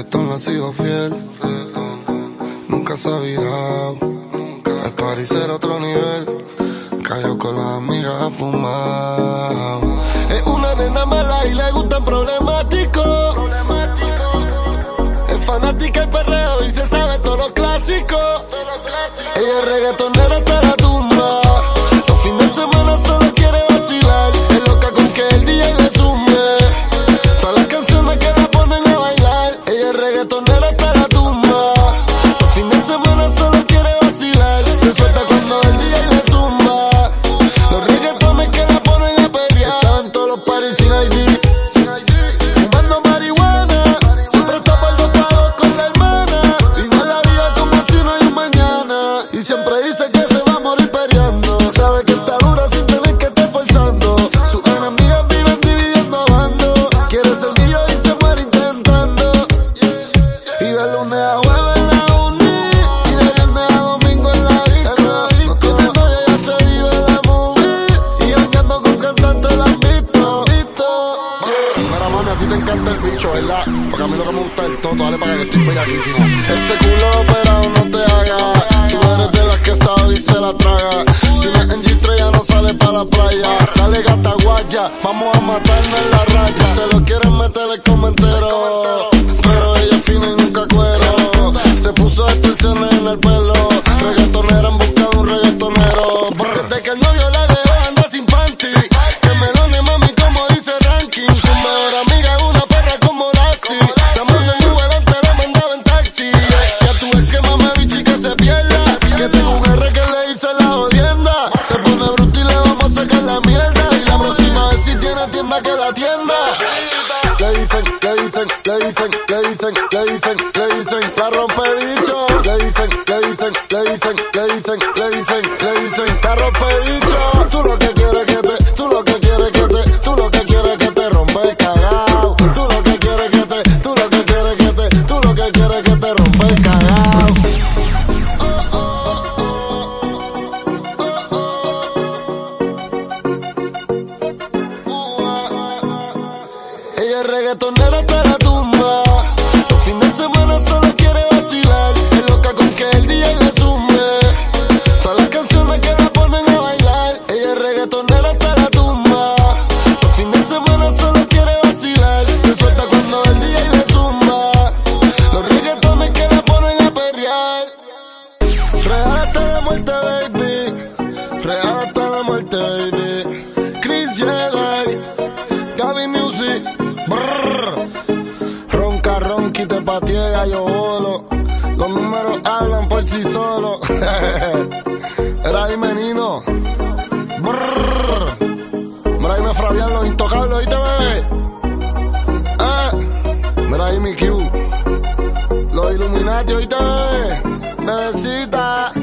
reggaetón le ha sido fiel. Nunca se ha virado. El party será otro nivel. Cayó con las amigas a fumar. Es una nena mala y le gustan problemáticos. Es fanática del perreo y se sabe todos los clásicos. Ella es reggaetonera hasta la tumba. Los fines de semana solo quiere vacilar. Es loca con que el DJ le sume todas las canciones que la ponen a bailar. Ella es reggaetonera hasta la tumba. Los fines de semana solo quiere vacilar. Se suelta cuando el DJ le zumba los reggaetones que la ponen a pelear. Estaba en todos los parties sin ID, fumando marihuana. Siempre está por 2 palos con la hermana. Vive la vida como si no hay un mañana. Y siempre dice que se va a morir peleando. Sabe que está dura sin tener que estar forzando. Sus enemigas viven dividiendo bandos. Quiere ser mío y se muere intentando. Y de lunes a jueves en la uni, y de viernes a domingo en la disco. No tiene novia, ya se vive la movie. Y andando con cantantes la han visto. Mira, mami, a ti te encanta el bicho, ¿verdad? Porque a mí lo que me gusta es el toto, dale para que estoy bellaquísimo. Ese culo operado no te haga. Tú eres de las que sabe y se la traga. Si no es en G3 ya no sale para la playa. Dale gata guaya, vamos a matarnos en la raya. Se lo quieren meter el comentero, pero ella es fina y nunca cuero. Se puso extensiones en el pelo. Reggaetonera en busca de un reggaetonero. Desde que el novio la dejó anda sin panty. Que melone mami como dice ranking. Su mejor amiga es una perra como Lassie. La mando en Uber, antes la mandaba en taxi. Y a tu ex que mame bichi que se pierda. Que tengo un R que le hice la jodienda. Se pone bruto y le vamos a sacar la mierda. Y la próxima vez si tiene tienda que la tienda. Le dicen, la rompe bicho. Le dicen, la rompe bicho. Tú lo que quieres que te, tú lo que quieres que te, tú lo que quieres que te rompe el cagao. Tú lo que quieres que te, tú lo que quieres que te, tú lo que quieres que te rompe el cagao. Ella es reggaetonera hasta la tumba. Los fines de semana solo quiere vacilar. Es loca con que el DJ le sume todas las canciones que la ponen a bailar. Ella es reggaetonera hasta la tumba. Los fines de semana solo quiere vacilar. Se suelta cuando el DJ le zumba los reggaetones que la ponen a perrear. Real hasta la muerte, baby. Real hasta la muerte, baby. Chris Jedi, Gaby Music. Ronca, ronqui, te patiega, yo bolo. Los números hablan por sí solos. Era dime Nino. Mira ahí me Fabián, los intocables, ¿oíste, bebé? Mira ahí mi Q. Los Illuminati, ¿oíste, bebé? Bebecita.